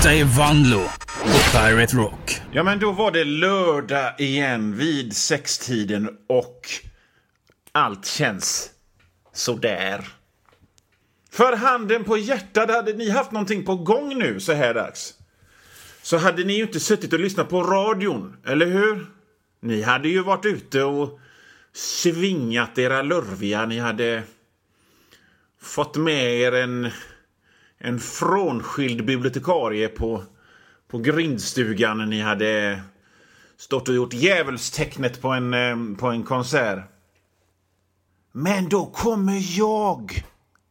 Detta är Vanlo på Pirate Rock. Ja, men då var det lördag igen vid sextiden och allt känns sådär. För handen på hjärtat, hade ni haft någonting på gång nu så här dags, så hade ni ju inte suttit och lyssnat på radion, eller hur? Ni hade ju varit ute och svingat era lurviga. Ni hade fått med er en frånskild bibliotekarie på grindstugan. Ni hade stått och gjort djävulstecknet på en konsert. Men då kommer jag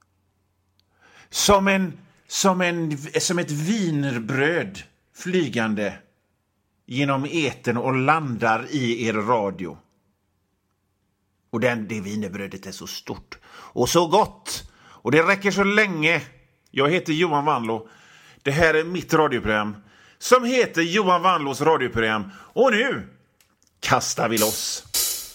som ett wienerbröd flygande genom etern och landar i er radio. Och det wienerbrödet är så stort och så gott. Och det räcker så länge. Jag heter Johan Vanlo. Det här är mitt radioprogram som heter Johan Vanlos radioprogram. Och nu kastar vi loss.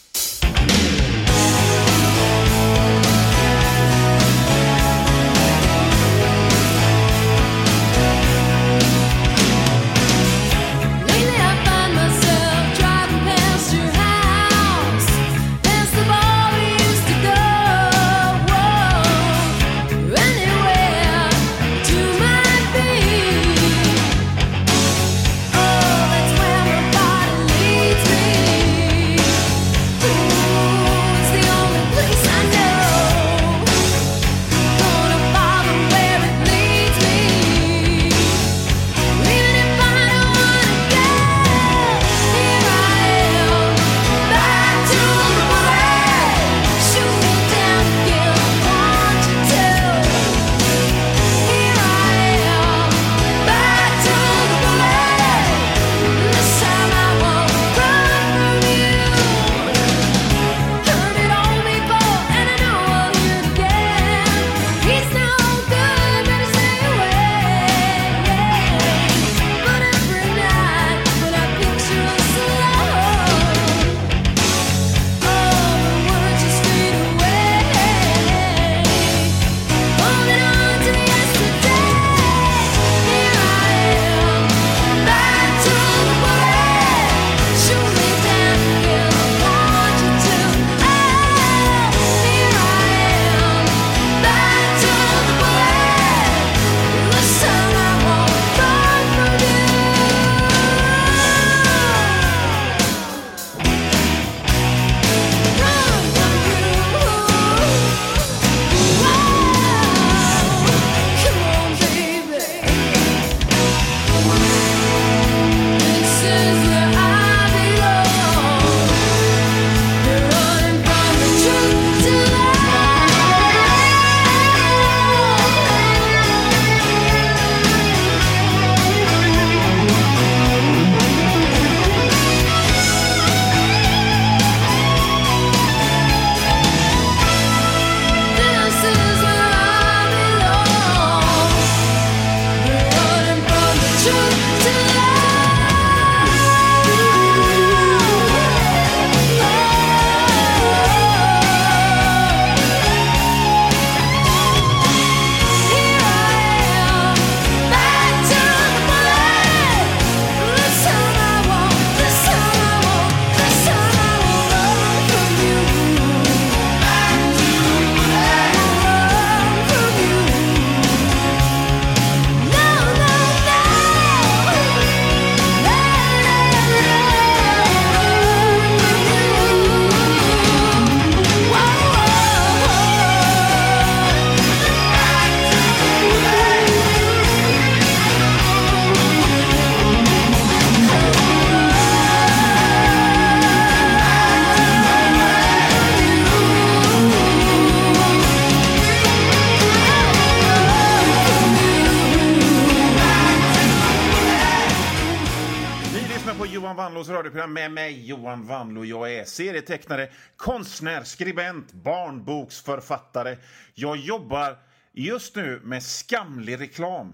Med mig Johan Vanlo. Jag är serietecknare, konstnär, skribent, barnboksförfattare. Jag jobbar just nu med skamlig reklam.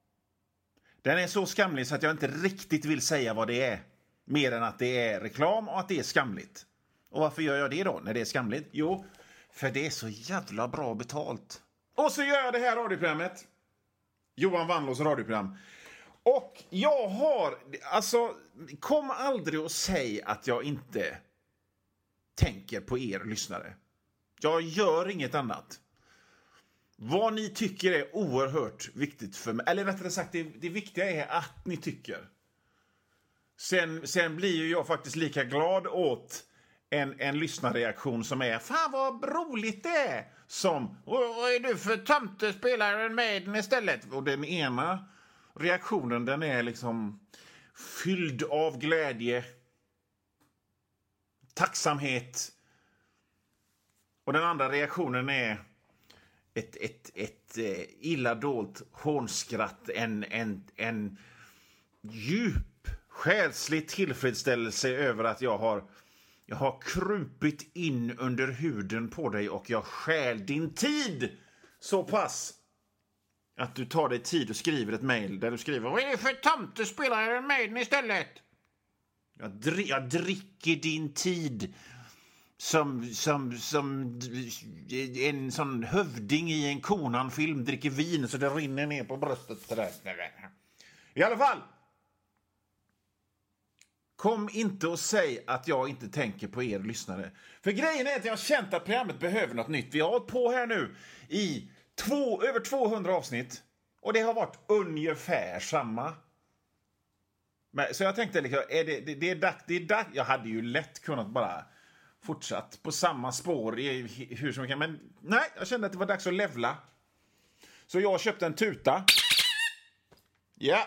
Den är så skamlig så att jag inte riktigt vill säga vad det är. Mer än att det är reklam och att det är skamligt. Och varför gör jag det då när det är skamligt? Jo, för det är så jävla bra betalt. Och så gör jag det här radioprogrammet. Johan Vanlos radioprogram. Och jag har, alltså, kom aldrig och säg att jag inte tänker på er lyssnare. Jag gör inget annat. Vad ni tycker är oerhört viktigt för mig. Eller rättare sagt, det viktiga är att ni tycker. Sen blir ju jag faktiskt lika glad åt en lyssnarreaktion som är fan vad roligt det är. Som, vad är du för tomte, spelar en Maiden istället? Och den ena reaktionen, den är liksom fylld av glädje, tacksamhet. Och den andra reaktionen är ett illa dolt hånskratt, en djup själslig tillfredsställelse över att jag har krupit in under huden på dig och jag stjäl din tid så pass att du tar dig tid och skriver ett mejl där du skriver vad är det för tomte, spelar en Maiden istället? Jag dricker din tid som en sån hövding i en Conan-film dricker vin så det rinner ner på bröstet. I alla fall, kom inte och säg att jag inte tänker på er lyssnare. För grejen är att jag har känt att programmet behöver något nytt. Vi har hållit på här nu i över 200 avsnitt. Och det har varit ungefär samma. Så jag tänkte liksom, det är dags. Jag hade ju lätt kunnat bara fortsatt på samma spår hur som kan. Men nej, jag kände att det var dags att levla. Så jag köpte en tuta. Ja.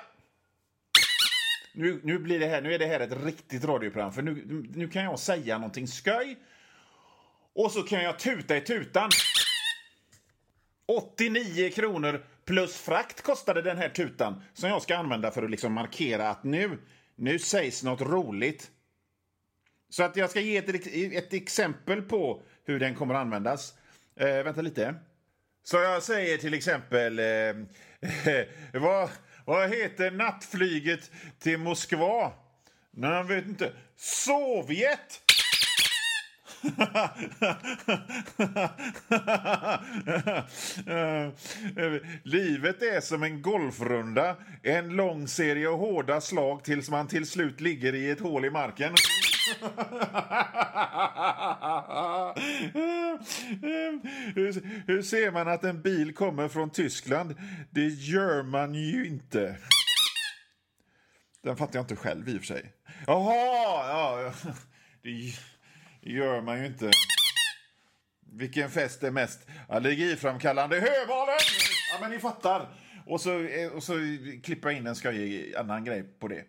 Nu blir det här, nu är det här ett riktigt radioprogram. För nu kan jag säga någonting skoj. Och så kan jag tuta i tutan. 89 kronor plus frakt kostade den här tutan. Som jag ska använda för att liksom markera att nu sägs något roligt. Så att jag ska ge ett exempel på hur den kommer att användas. Vänta lite. Så jag säger till exempel vad heter nattflyget till Moskva? Nej, jag vet inte. Sovjet! Livet är som en golfrunda. En lång serie hårda slag tills man till slut ligger i ett hål i marken. Hur ser man att en bil kommer från Tyskland? Det gör man ju inte. Den fattar jag inte själv i och för sig. Jaha, ja. Det gör man ju inte. Vilken fest är mest allergiframkallande? Hövalen! Ja, men ni fattar. Och så klipper jag in en skojig annan grej på det.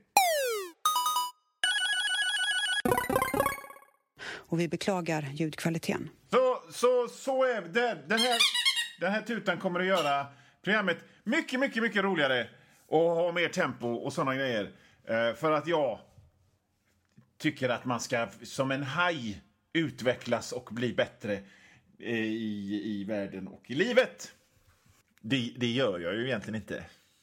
Och vi beklagar ljudkvaliteten. Så är det. Den här tutan kommer att göra programmet mycket, mycket, mycket roligare och ha mer tempo och sådana grejer. För att jag tycker att man ska som en haj utvecklas och bli bättre i världen och i livet. Det gör jag ju egentligen inte.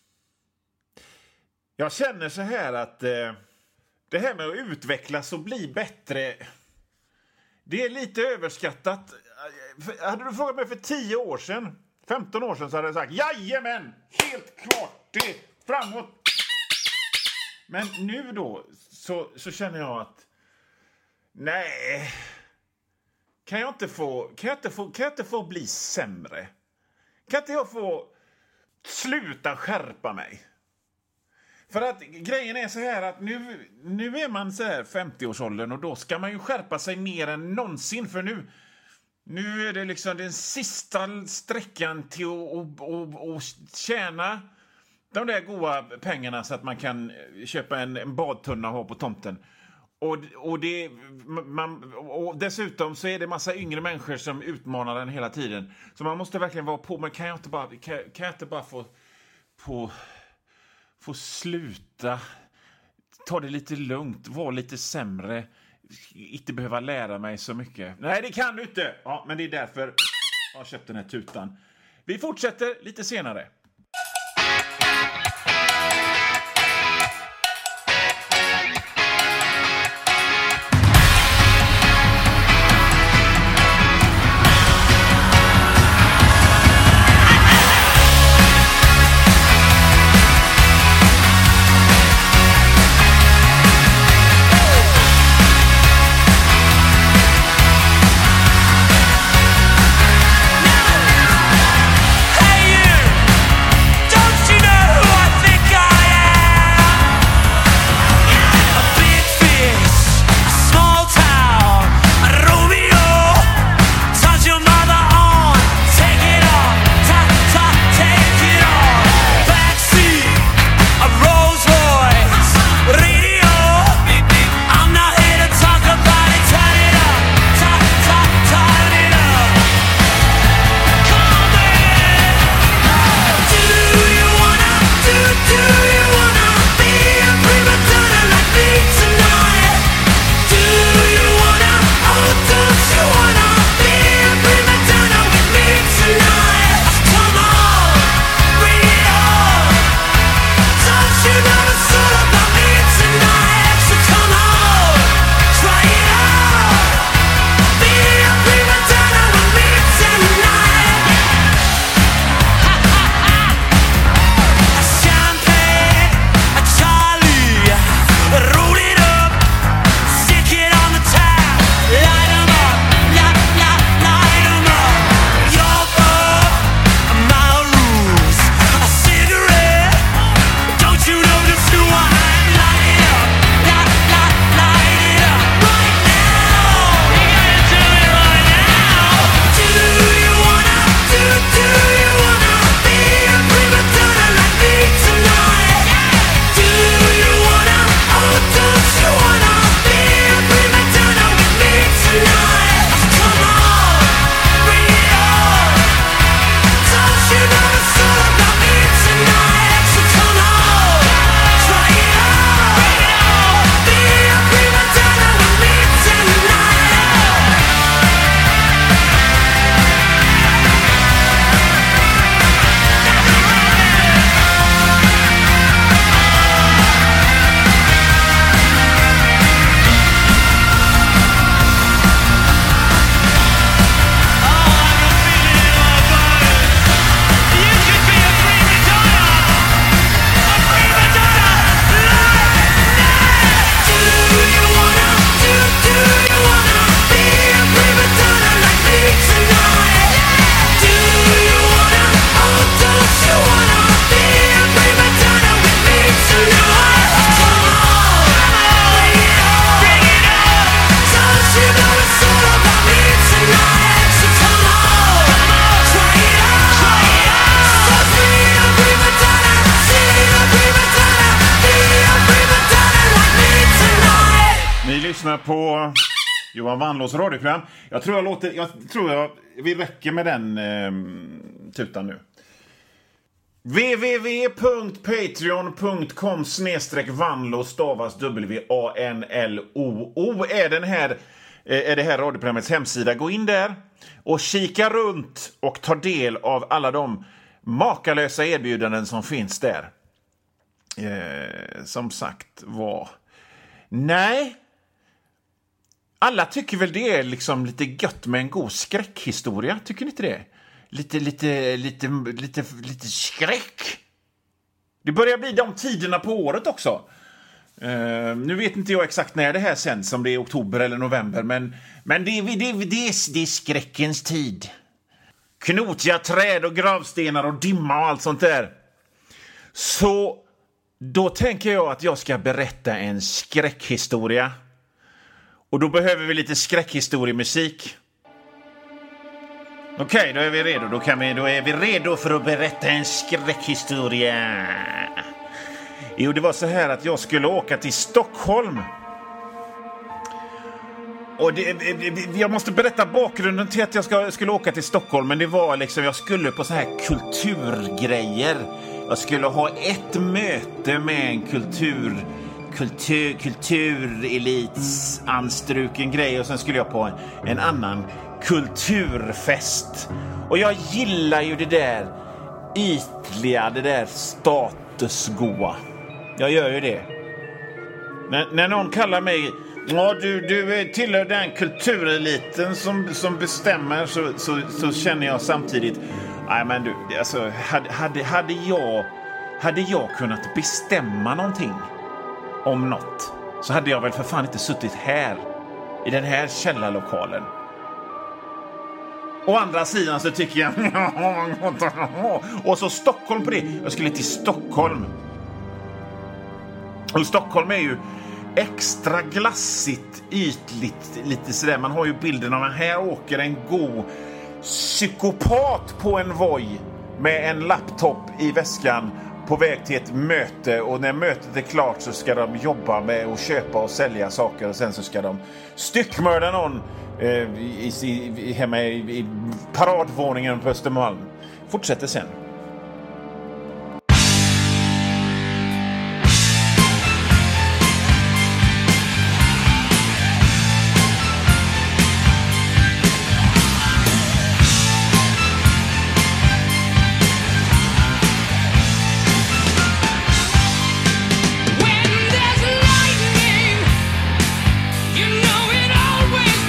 Jag känner så här att det här med att utvecklas och bli bättre, det är lite överskattat. Hade du frågat mig för 10 år sedan, 15 år sedan, så hade jag sagt jajamän, helt klart, det är framåt. Men nu då så känner jag att nej, kan jag inte få bli sämre? Kan inte jag få sluta skärpa mig? För att grejen är så här att nu är man så här 50-årsåldern och då ska man ju skärpa sig mer än någonsin. För nu är det liksom den sista sträckan till att tjäna de där goda pengarna så att man kan köpa en badtunna och ha på tomten. Och dessutom så är det massa yngre människor som utmanar den hela tiden. Så man måste verkligen vara på. Men kan jag inte bara få sluta, ta det lite lugnt, vara lite sämre, inte behöva lära mig så mycket. Nej, det kan du inte. Ja, men det är därför jag har köpt den här tutan. Vi fortsätter lite senare. lyssnar på Johan Wannlås radioprogram. Jag tror vi räcker med den tutan nu. www.patreon.com/Vanlo stavas WANLOO är det här radioprogrammets hemsida. Gå in där och kika runt och ta del av alla de makalösa erbjudanden som finns där. Som sagt var... Nej. Alla tycker väl det är liksom lite gött med en god skräckhistoria. Tycker ni inte det? Lite skräck. Det börjar bli de tiderna på året också. Nu vet inte jag exakt när det här sänds, om det är oktober eller november, men det är skräckens tid. Knotiga träd och gravstenar och dimma och allt sånt där. Så då tänker jag att jag ska berätta en skräckhistoria. Och då behöver vi lite skräckhistoriemusik. Okej, då är vi redo. Då är vi redo för att berätta en skräckhistoria. Jo, det var så här att jag skulle åka till Stockholm. Och jag måste berätta bakgrunden till att jag skulle åka till Stockholm. Men det var liksom, jag skulle på så här kulturgrejer. Jag skulle ha ett möte med en kulturelits anstruken grej. Och sen skulle jag på en annan kulturfest. Och jag gillar ju det där ytliga, det där statusgoa. Jag gör ju det. När någon kallar mig, ja, du tillhör den kultureliten som bestämmer, så känner jag samtidigt, nej men du, alltså, hade jag kunnat bestämma någonting om något, så hade jag väl för fan inte suttit här i den här källarlokalen. Å andra sidan så tycker jag och så Stockholm på det. Jag skulle till Stockholm. Och Stockholm är ju extra glassigt, ytligt, lite sådär. Man har ju bilden av att här åker en god psykopat på en Voi med en laptop i väskan på väg till ett möte. Och när mötet är klart så ska de jobba med att köpa och sälja saker. Och sen så ska de styckmörda någon hemma i paradvåningen på Östermalm. Fortsätter sen.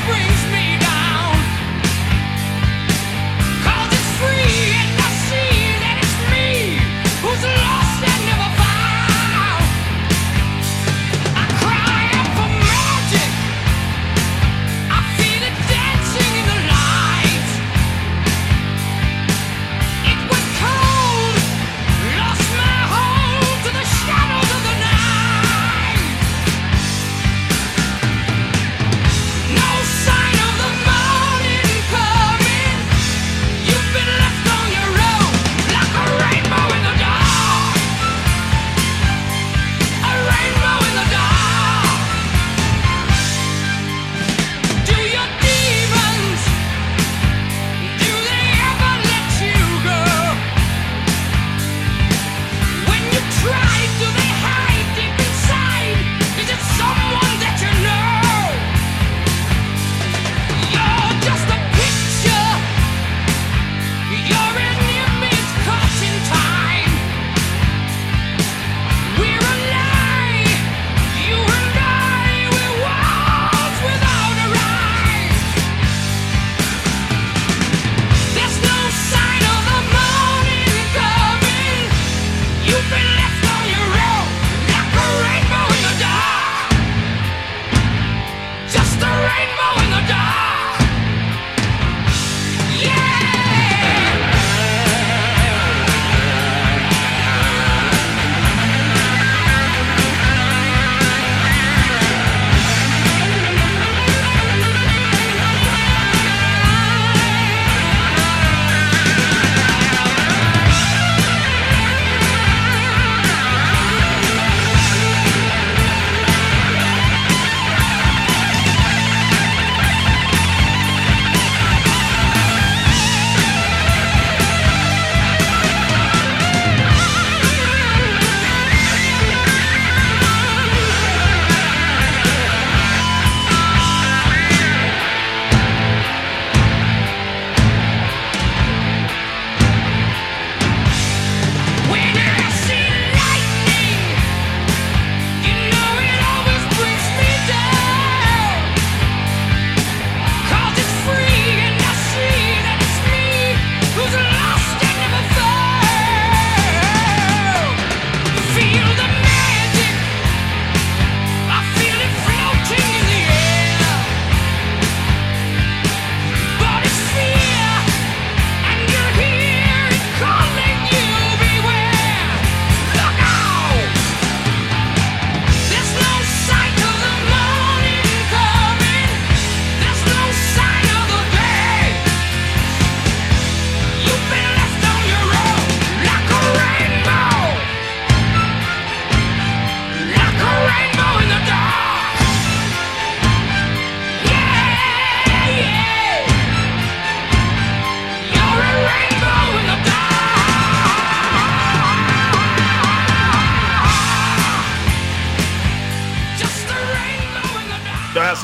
See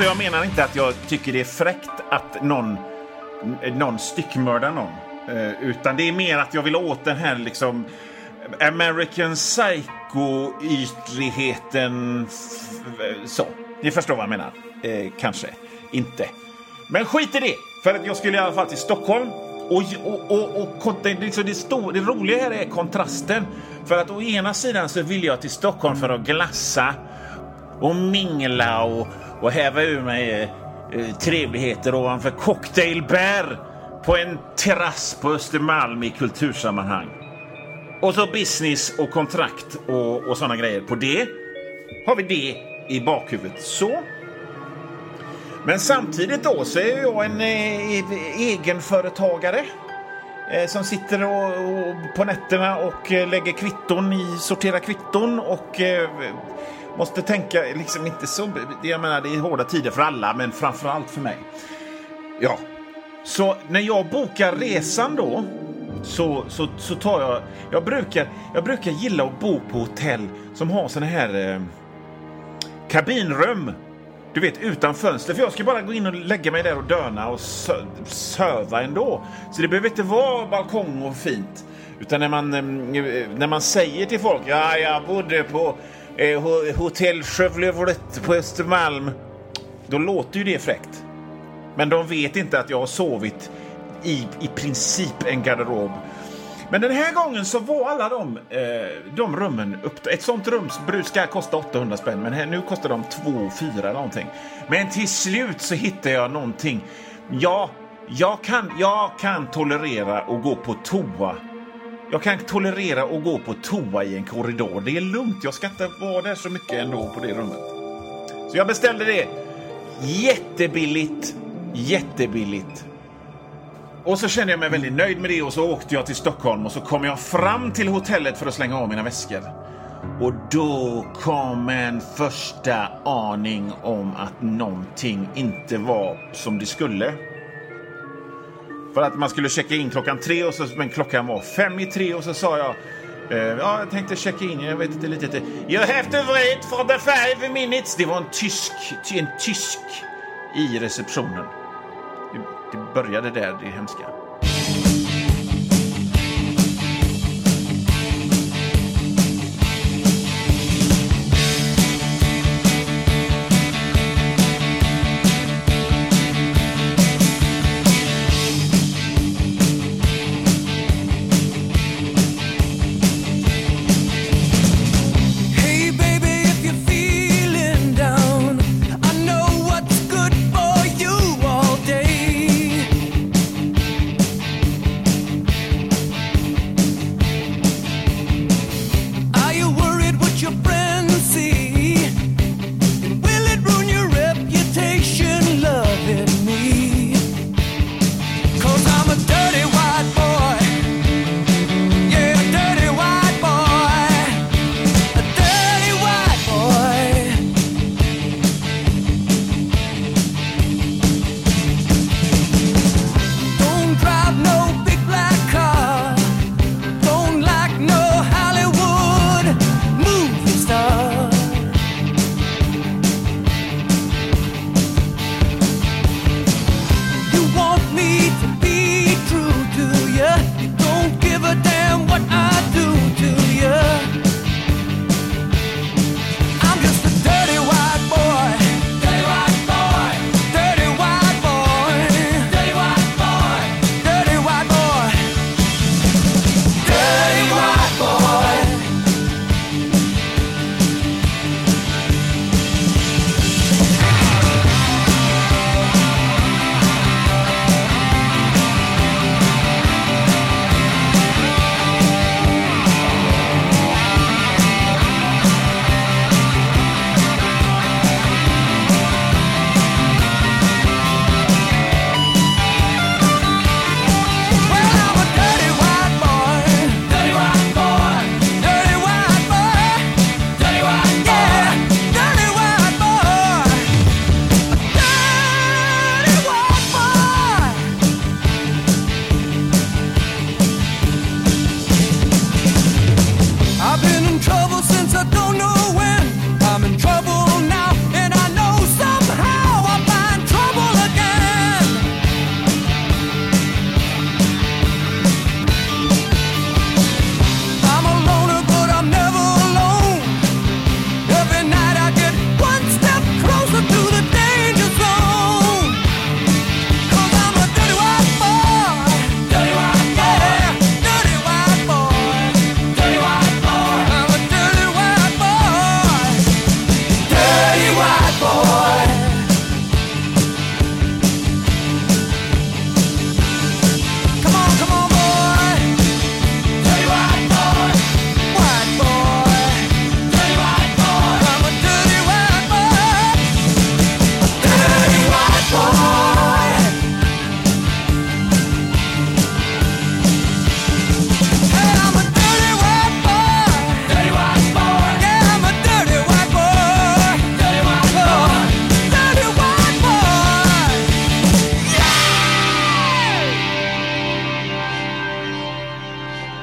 Alltså jag menar inte att jag tycker det är fräckt att någon styckmördar någon. Utan det är mer att jag vill åt den här liksom American Psycho-ytligheten. Så, ni förstår vad jag menar. Kanske inte. Men skit i det. För att jag skulle i alla fall till Stockholm. Och det roliga här är kontrasten. För att å ena sidan så vill jag till Stockholm för att glassa och mingla och häva ur mig trevligheter ovanför cocktailbär på en terrass på Östermalm i kultursammanhang. Och så business och kontrakt och sådana grejer. På det har vi det i bakhuvudet. Så. Men samtidigt då så är jag en egenföretagare som sitter och på nätterna och lägger kvitton sorterar kvitton och måste tänka liksom inte så, jag menar det är hårda tider för alla men framförallt för mig. Ja. Så när jag bokar resan då så tar jag brukar gilla att bo på hotell som har såna här kabinrum. Du vet, utan fönster. För jag ska bara gå in och lägga mig där och döna och söva ändå. Så det behöver inte vara balkong och fint. Utan när man säger till folk, ja, jag bodde på hotell Chevrolet på Östermalm. Då låter ju det fräckt. Men de vet inte att jag har sovit i princip en garderob. Men den här gången så var alla de rummen upp. Ett sånt rum brukar kosta 800 spänn. Men nu kostar de 2-4 eller någonting. Men till slut så hittar jag någonting. Ja, jag kan tolerera att gå på toa. Jag kan tolerera att gå på toa i en korridor. Det är lugnt, jag ska inte vara där så mycket ändå på det rummet. Så jag beställde det. Jättebilligt. Och så kände jag mig väldigt nöjd med det och så åkte jag till Stockholm och så kom jag fram till hotellet för att slänga av mina väskor. Och då kom en första aning om att någonting inte var som det skulle. För att man skulle checka in 3:00 men klockan var 2:55 och så sa jag jag tänkte checka in, jag vet inte lite. You have to wait for the 5 minutes. Det var en tysk i receptionen. Det började där, det hemska.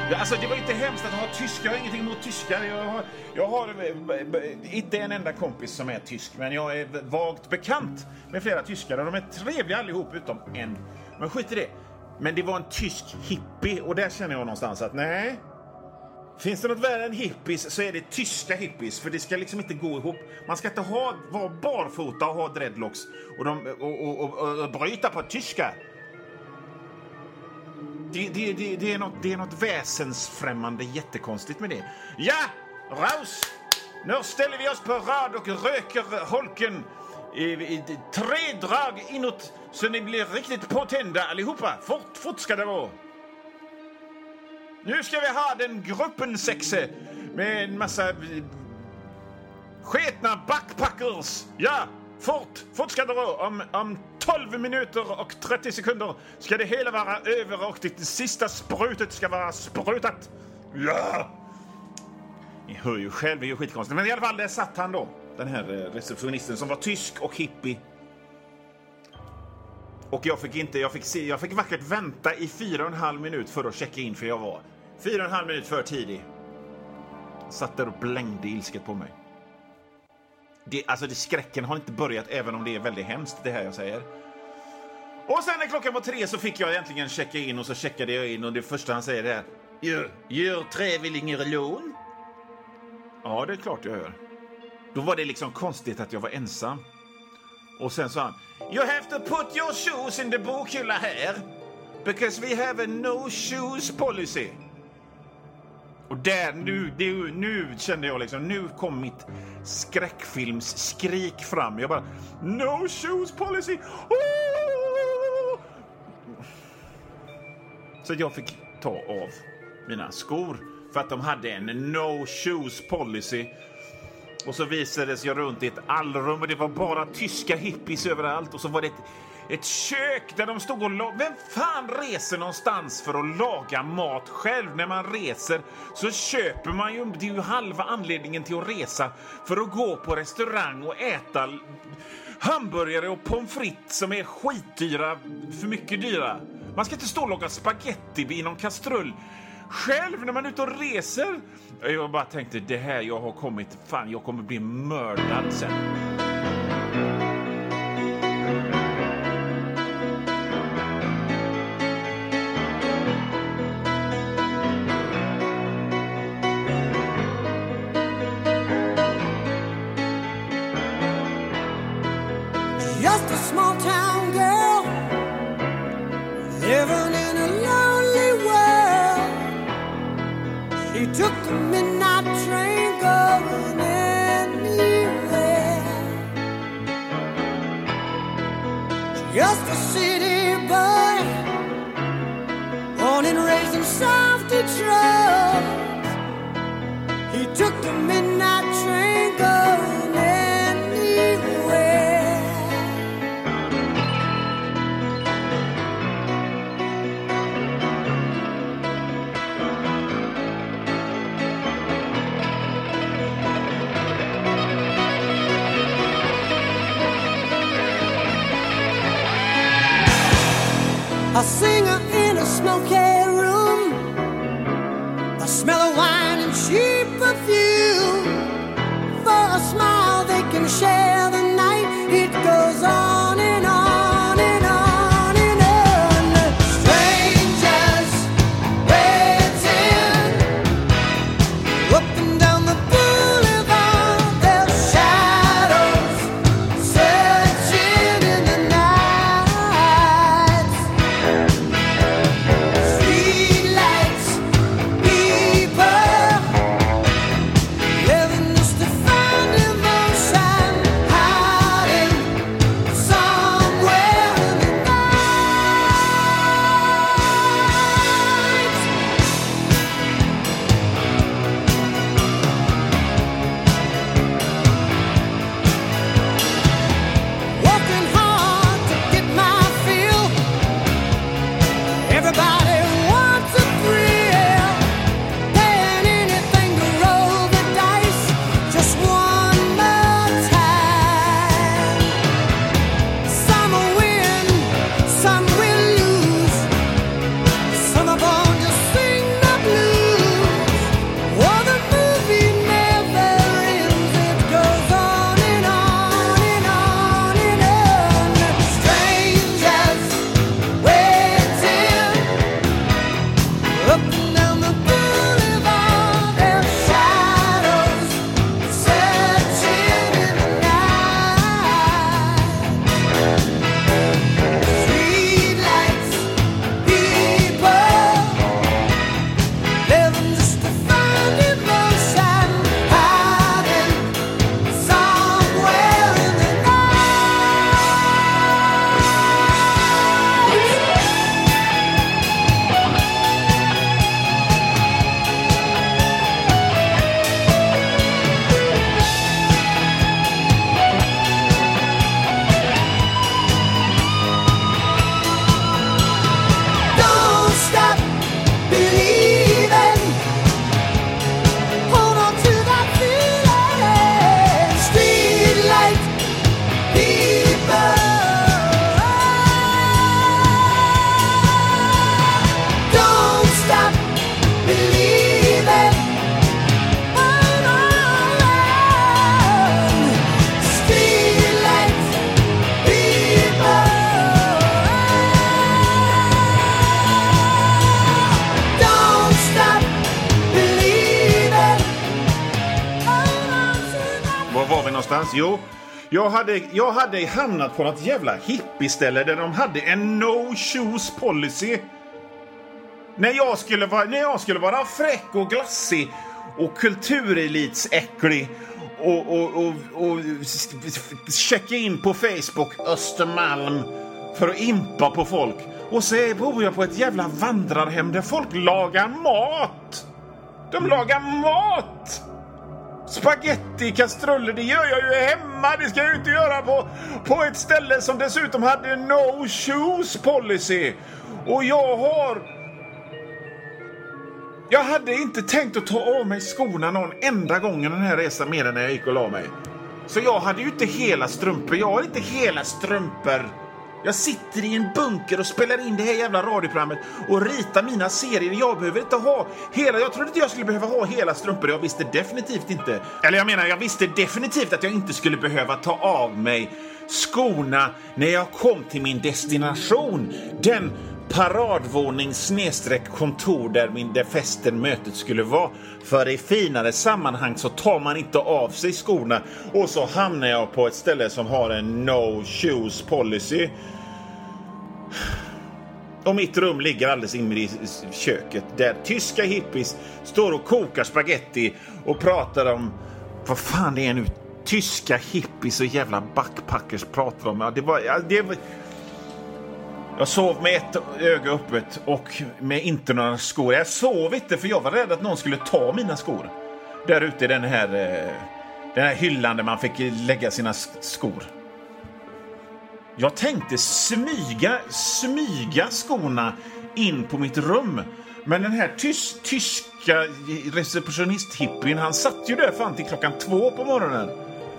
Alltså det var inte hemskt att ha tyskar. Jag har ingenting emot tyskar. Jag har inte en enda kompis som är tysk. Men jag är vagt bekant med flera tyskar. Och de är trevliga allihop utom en. Men skit i det. Men det var en tysk hippie. Och där känner jag någonstans att nej. Finns det något värre än hippies så är det tyska hippies. För det ska liksom inte gå ihop. Man ska inte vara barfota och ha dreadlocks. Och bryta på tyska. Det är något väsensfrämmande jättekonstigt med det. Ja, raus! Nu ställer vi oss på rad och röker holken i 3 drag inåt så ni blir riktigt påtända allihopa. Fort ska det gå. Nu ska vi ha den gruppen sexe med en massa sketna backpackers. Ja, fort ska det gå. Om 12 minuter och 30 sekunder ska det hela vara över och det sista sprutet ska vara sprutat. Ja! Ni hör ju själv, det är ju skitkonstigt. Men i alla fall, där satt han då. Den här receptionisten som var tysk och hippie. Och jag fick vackert vänta i 4,5 minut för att checka in, för jag var 4,5 minut för tidig. Satt där och blängde ilsket på mig. Skräcken har inte börjat, även om det är väldigt hemskt det här jag säger. Och sen när klockan var 3 så fick jag egentligen checka in, och så checkade jag in och det första han säger är: Gör trävillingar lån? Ja, det är klart jag gör. Då var det liksom konstigt att jag var ensam. Och sen sa han: You have to put your shoes in the bokhylla här. Because we have a no shoes policy. Och där, nu kände jag liksom, nu kom mitt skräckfilmsskrik fram. Jag bara, no shoes policy. Oh! Så jag fick ta av mina skor för att de hade en no shoes policy. Och så visades jag runt i ett allrum och det var bara tyska hippies överallt. Och så var det ett kök där de stod och vem fan reser någonstans för att laga mat själv? När man reser så köper man ju, det är ju halva anledningen till att resa, för att gå på restaurang och äta hamburgare och pommes frites som är skitdyra, för mycket dyra. Man ska inte stå och laga spaghetti i någon kastrull själv när man är ute och reser. Jag bara tänkte, det här jag har kommit, fan jag kommer bli mördad sen. Just a small town girl living in a lonely world. She took the midnight train going anywhere. Just a city boy, born and raised in South Detroit. He took the midnight train going anywhere. A singer in a smoky room, the smell of wine and cheap perfume. For a smile they can share the night. It goes on and on and on and on. Strangers waiting up and down the boulevard. Their shadows searching in the night. Up and down the boulevard, there are shadows searching in the night. Street lights, people living just to find emotion, hiding somewhere in the Don't stop believing. Hold on to that feeling. Street light people. Don't stop believing. Hold on. Street light people. Don't stop believing. Hold on to that. Var var vi någonstans? Jo, jag hade hamnat på något jävla hippieställe där de hade en no shoes policy. När jag skulle vara fräck och glassig och kulturelitsäcklig och checka in på Facebook Östermalm för att impa på folk. Och så bor jag på ett jävla vandrarhem där folk lagar mat. De lagar mat! Spaghetti, kastruller, det gör jag ju hemma. Det ska jag ju inte göra på ett ställe som dessutom hade no shoes policy. Och jag hade inte tänkt att ta av mig skorna någon enda gång den här resan mer än när jag gick och la mig. Så jag hade ju inte hela strumpor. Jag har inte hela strumpor. Jag sitter i en bunker och spelar in det här jävla radioprogrammet och ritar mina serier. Jag behöver inte ha hela... Jag trodde inte jag skulle behöva ha hela strumpor. Jag visste definitivt inte... Eller jag visste definitivt att jag inte skulle behöva ta av mig skorna när jag kom till min destination. Den paradvåning / kontor där festen mötet skulle vara. För i finare sammanhang så tar man inte av sig skorna. Och så hamnar jag på ett ställe som har en no shoes policy. Och mitt rum ligger alldeles inne i köket där tyska hippies står och kokar spaghetti och pratar om vad fan det är nu tyska hippies och jävla backpackers pratar om. Jag sov med ett öga öppet och med inte några skor. Jag sov inte för jag var rädd att någon skulle ta mina skor. Där ute i den här hyllan där man fick lägga sina skor. Jag tänkte smyga skorna in på mitt rum. Men den här tyska receptionist-hippien, han satt ju där fan till 2:00 på morgonen.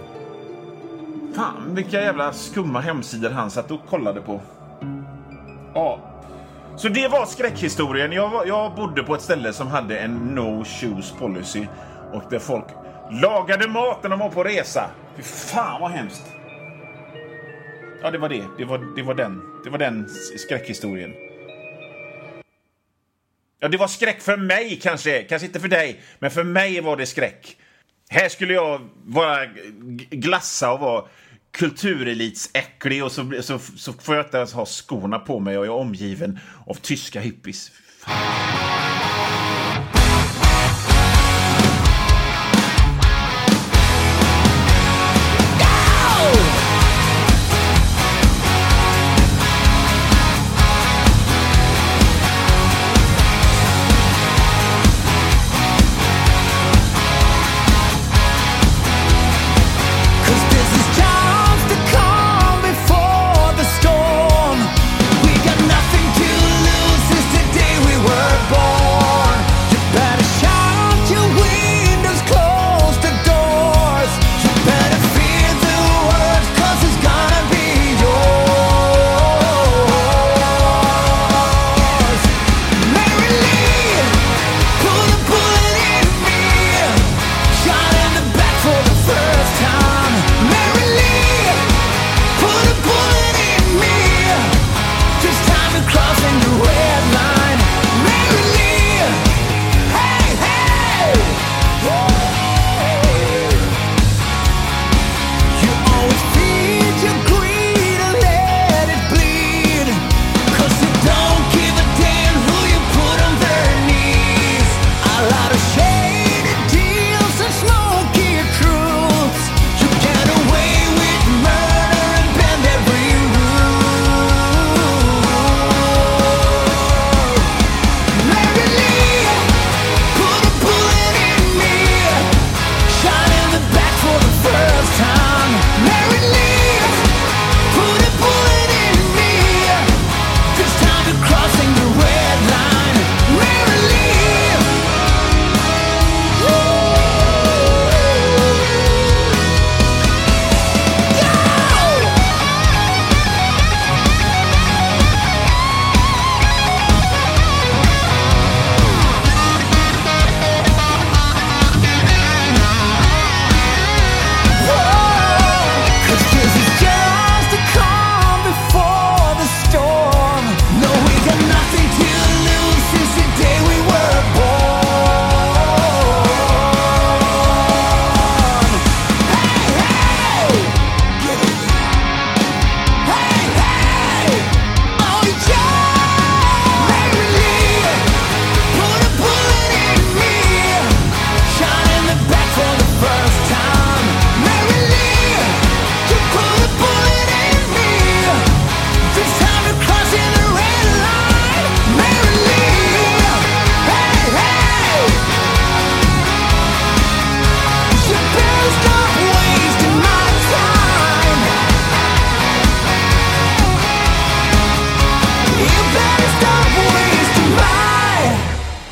Fan, vilka jävla skumma hemsidor han satt och kollade på. Ja. Så det var skräckhistorien. Jag bodde på ett ställe som hade en no shoes policy. Och där folk lagade mat när de var på resa. Fy fan vad hemskt. Ja, det var det. Det var den skräckhistorien. Ja, det var skräck för mig kanske inte för dig. Men för mig var det skräck. Här skulle jag vara glassa och vara kulturelitsäcklig och så får jag inte ens ha skorna på mig och jag är omgiven av tyska hippies. Nothing to lose, since today we were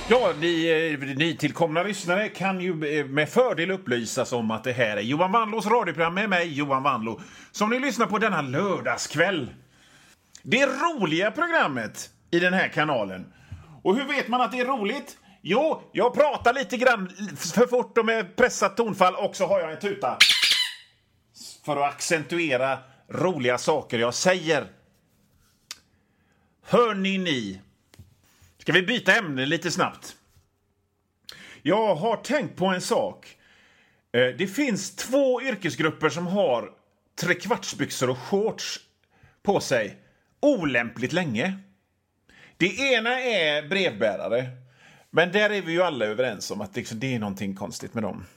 Ja, ni tillkomna lyssnare kan ju med fördel upplysas om att det här är Johan Wanlås radioprogram med mig, Johan Wanlå, som ni lyssnar på denna lördagskväll. Det roliga programmet i den här kanalen. Och hur vet man att det är roligt? Jo, jag pratar lite grann för fort och med pressat tonfall, och så har jag en tuta för att accentuera roliga saker jag säger. Hörni ni, ska vi byta ämne lite snabbt? Jag har tänkt på en sak. Det finns 2 yrkesgrupper som har trekvartsbyxor och shorts på sig olämpligt länge. Det ena är brevbärare. Men där är vi ju alla överens om att det är någonting konstigt med dem.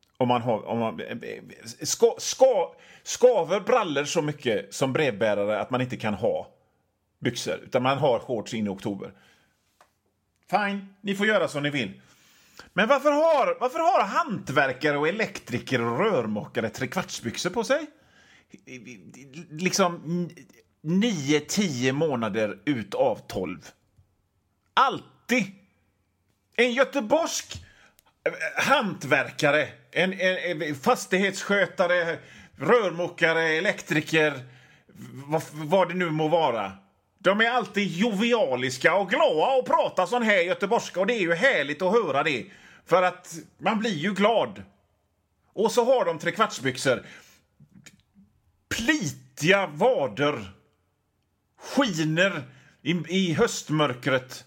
Skaver brallor så mycket som brevbärare att man inte kan ha byxor, utan man har shorts in i oktober. Fine, ni får göra som ni vill. Men varför har hantverkare och elektriker och rörmokare trekvartsbyxor på sig? Liksom 9-10 månader ut av 12. Alltid. En göteborgsk hantverkare, en fastighetsskötare, rörmokare, elektriker, vad det nu må vara. De är alltid jovialiska och glada och pratar sån här göteborgska, och det är ju härligt att höra det. För att man blir ju glad. Och så har de trekvartsbyxor. Plitiga vader. Skiner i höstmörkret.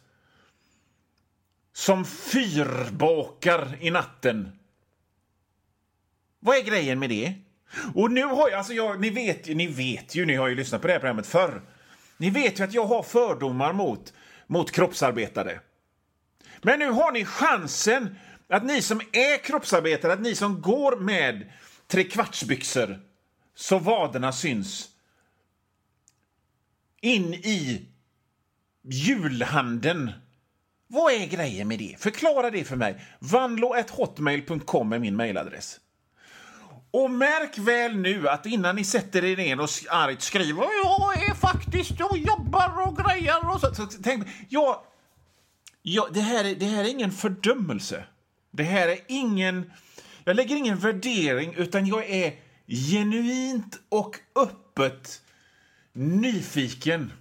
Som fyrbakar i natten. Vad är grejen med det? Och nu har jag, ni vet ju, ni har ju lyssnat på det här programmet förr. Ni vet ju att jag har fördomar mot kroppsarbetare. Men nu har ni chansen att ni som är kroppsarbetare, att ni som går med trekvartsbyxor så vaderna syns in i julhandeln. Vad är grejen med det? Förklara det för mig. vanlo@hotmail.com är min mailadress. Och märk väl nu att innan ni sätter er ner och argt skriver jag är faktiskt och jobbar och grejer och så tänk, det här är ingen fördömelse. Det här är jag lägger ingen värdering, utan jag är genuint och öppet nyfiken.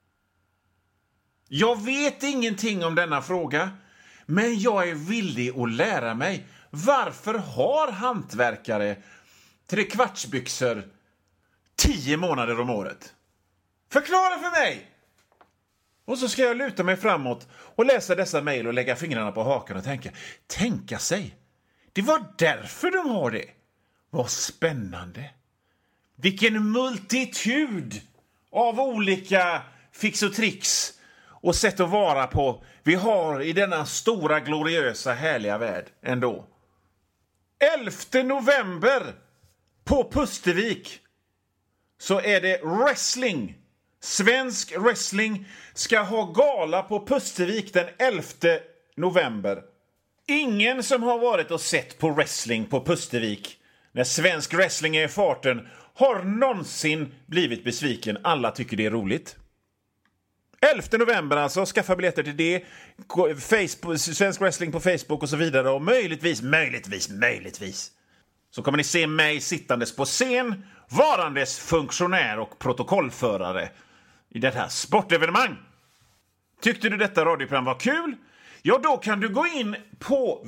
Jag vet ingenting om denna fråga, men jag är villig att lära mig. Varför har hantverkare trekvartsbyxor 10 månader om året? Förklara för mig! Och så ska jag luta mig framåt och läsa dessa mejl och lägga fingrarna på hakan och tänka sig. Det var därför de har det. Vad spännande. Vilken multitud av olika fix och tricks och sätt att vara på vi har i denna stora, gloriösa, härliga värld ändå. 11 november på Pustervik så är det wrestling. Svensk wrestling ska ha gala på Pustervik den 11 november. Ingen som har varit och sett på wrestling på Pustervik när svensk wrestling är i farten har någonsin blivit besviken. Alla tycker det är roligt. 11 november alltså, skaffa biljetter till det. Facebook, svensk wrestling på Facebook och så vidare. Och möjligtvis så kommer ni se mig sittandes på scen, varandes funktionär och protokollförare i det här sportevenemang. Tyckte du detta radioprogram var kul? Ja, då kan du gå in på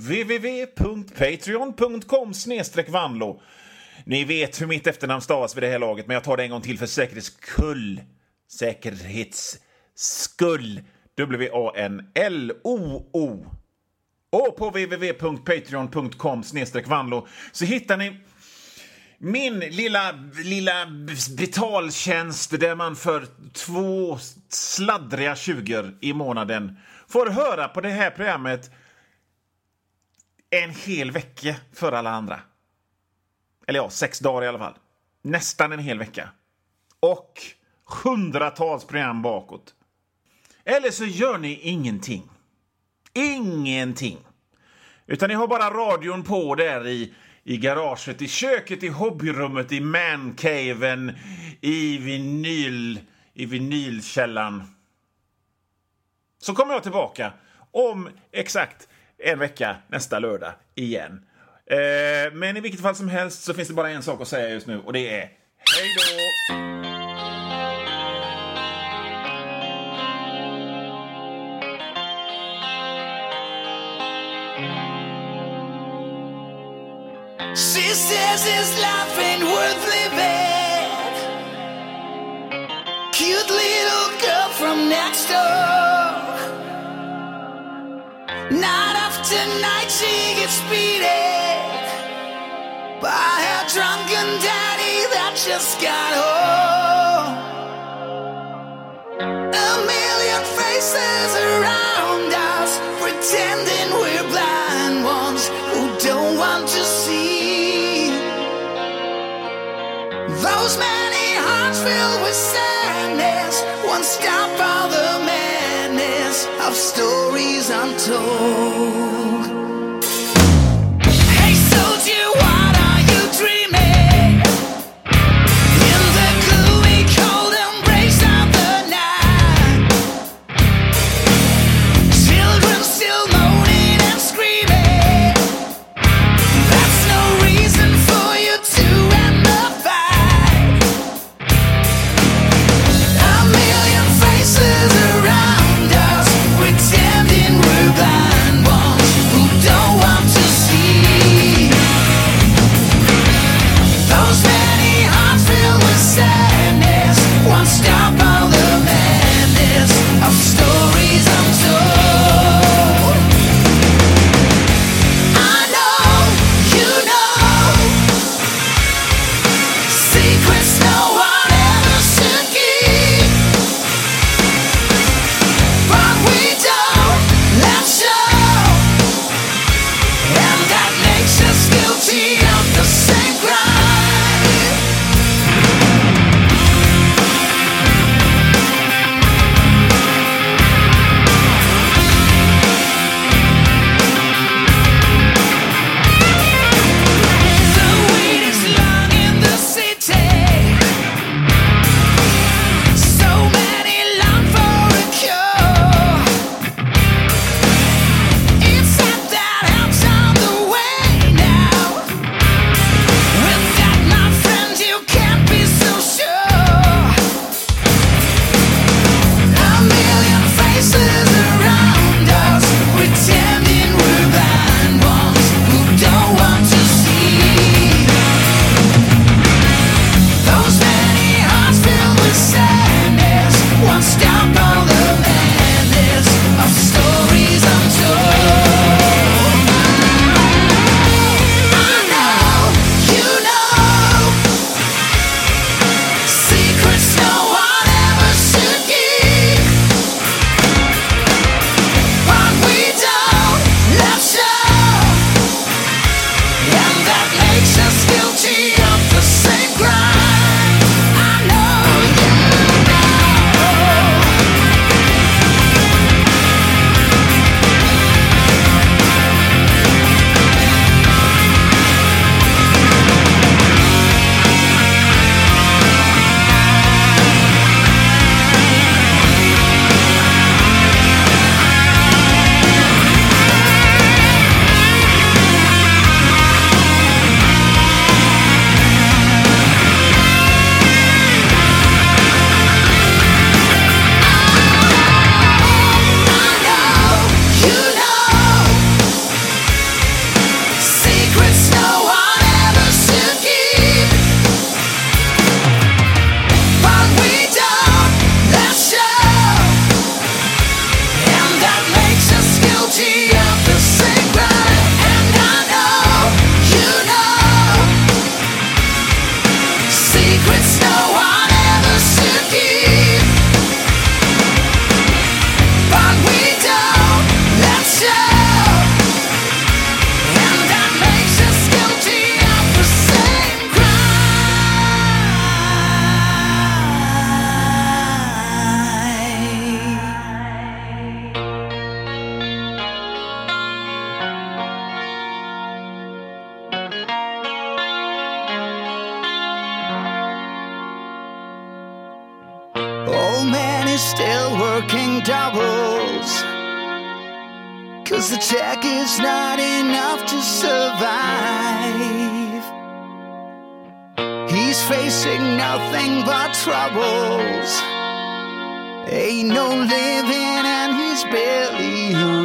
www.patreon.com/vanlo. Ni vet hur mitt efternamn stavas vid det här laget, men jag tar det en gång till för säkerhetsskull. WANLOO. Och på www.patreon.com/vanlo så hittar ni min lilla betaltjänst där man för 2 sladdriga 20 i månaden får höra på det här programmet en hel vecka för alla andra. Eller ja, 6 dagar i alla fall. Nästan en hel vecka. Och hundratals program bakåt. Eller så gör ni ingenting. Ingenting. Utan ni har bara radion på där i garaget, i köket, i hobbyrummet, i mancaven, i vinylkällan. Så kommer jag tillbaka om exakt en vecka nästa lördag igen. Men i vilket fall som helst så finns det bara en sak att säga just nu, och det är hej då! She says his life ain't worth living. Cute little girl from next door. Night after night she gets beaten by her drunken daddy that just got home. A million faces around us, pretending we're blind ones who don't want to see. Those many hearts filled with sadness won't stop all the madness of stories untold. Hey soldier, what are you dreaming? In the gloomy cold embrace of the night, children still moaning and screaming. That's no reason for you to end the fight. A million faces around us, pretending we're blind ones who don't want to see. Those many hearts filled with sadness won't stop all the madness of stories untold. I know, you know, secrets no one ever should keep, but we don't let show, and that makes us guilty of the same crime. The wait is long in the city. So many long for a cure. It's sad that help's on the way now. With that, my friend, you can't be so sure. A million faces around us, pretending we're blind ones who don't want to see. Those many hearts filled with sadness won't stop all the madness of stories untold. I know, you know, secrets no one ever should keep, but we don't let show, and that makes us guilty of the same crime. I know, you know. Secrets no one ever should keep, but we don't let show, and that makes us guilty of the same crime. And I know, you know, secrets no one ever should keep, but we don't let show, and that makes us guilty of the same crime. Old man is still working doubles, 'cause the check is not enough to survive. He's facing nothing but troubles. Ain't no living and he's barely alive.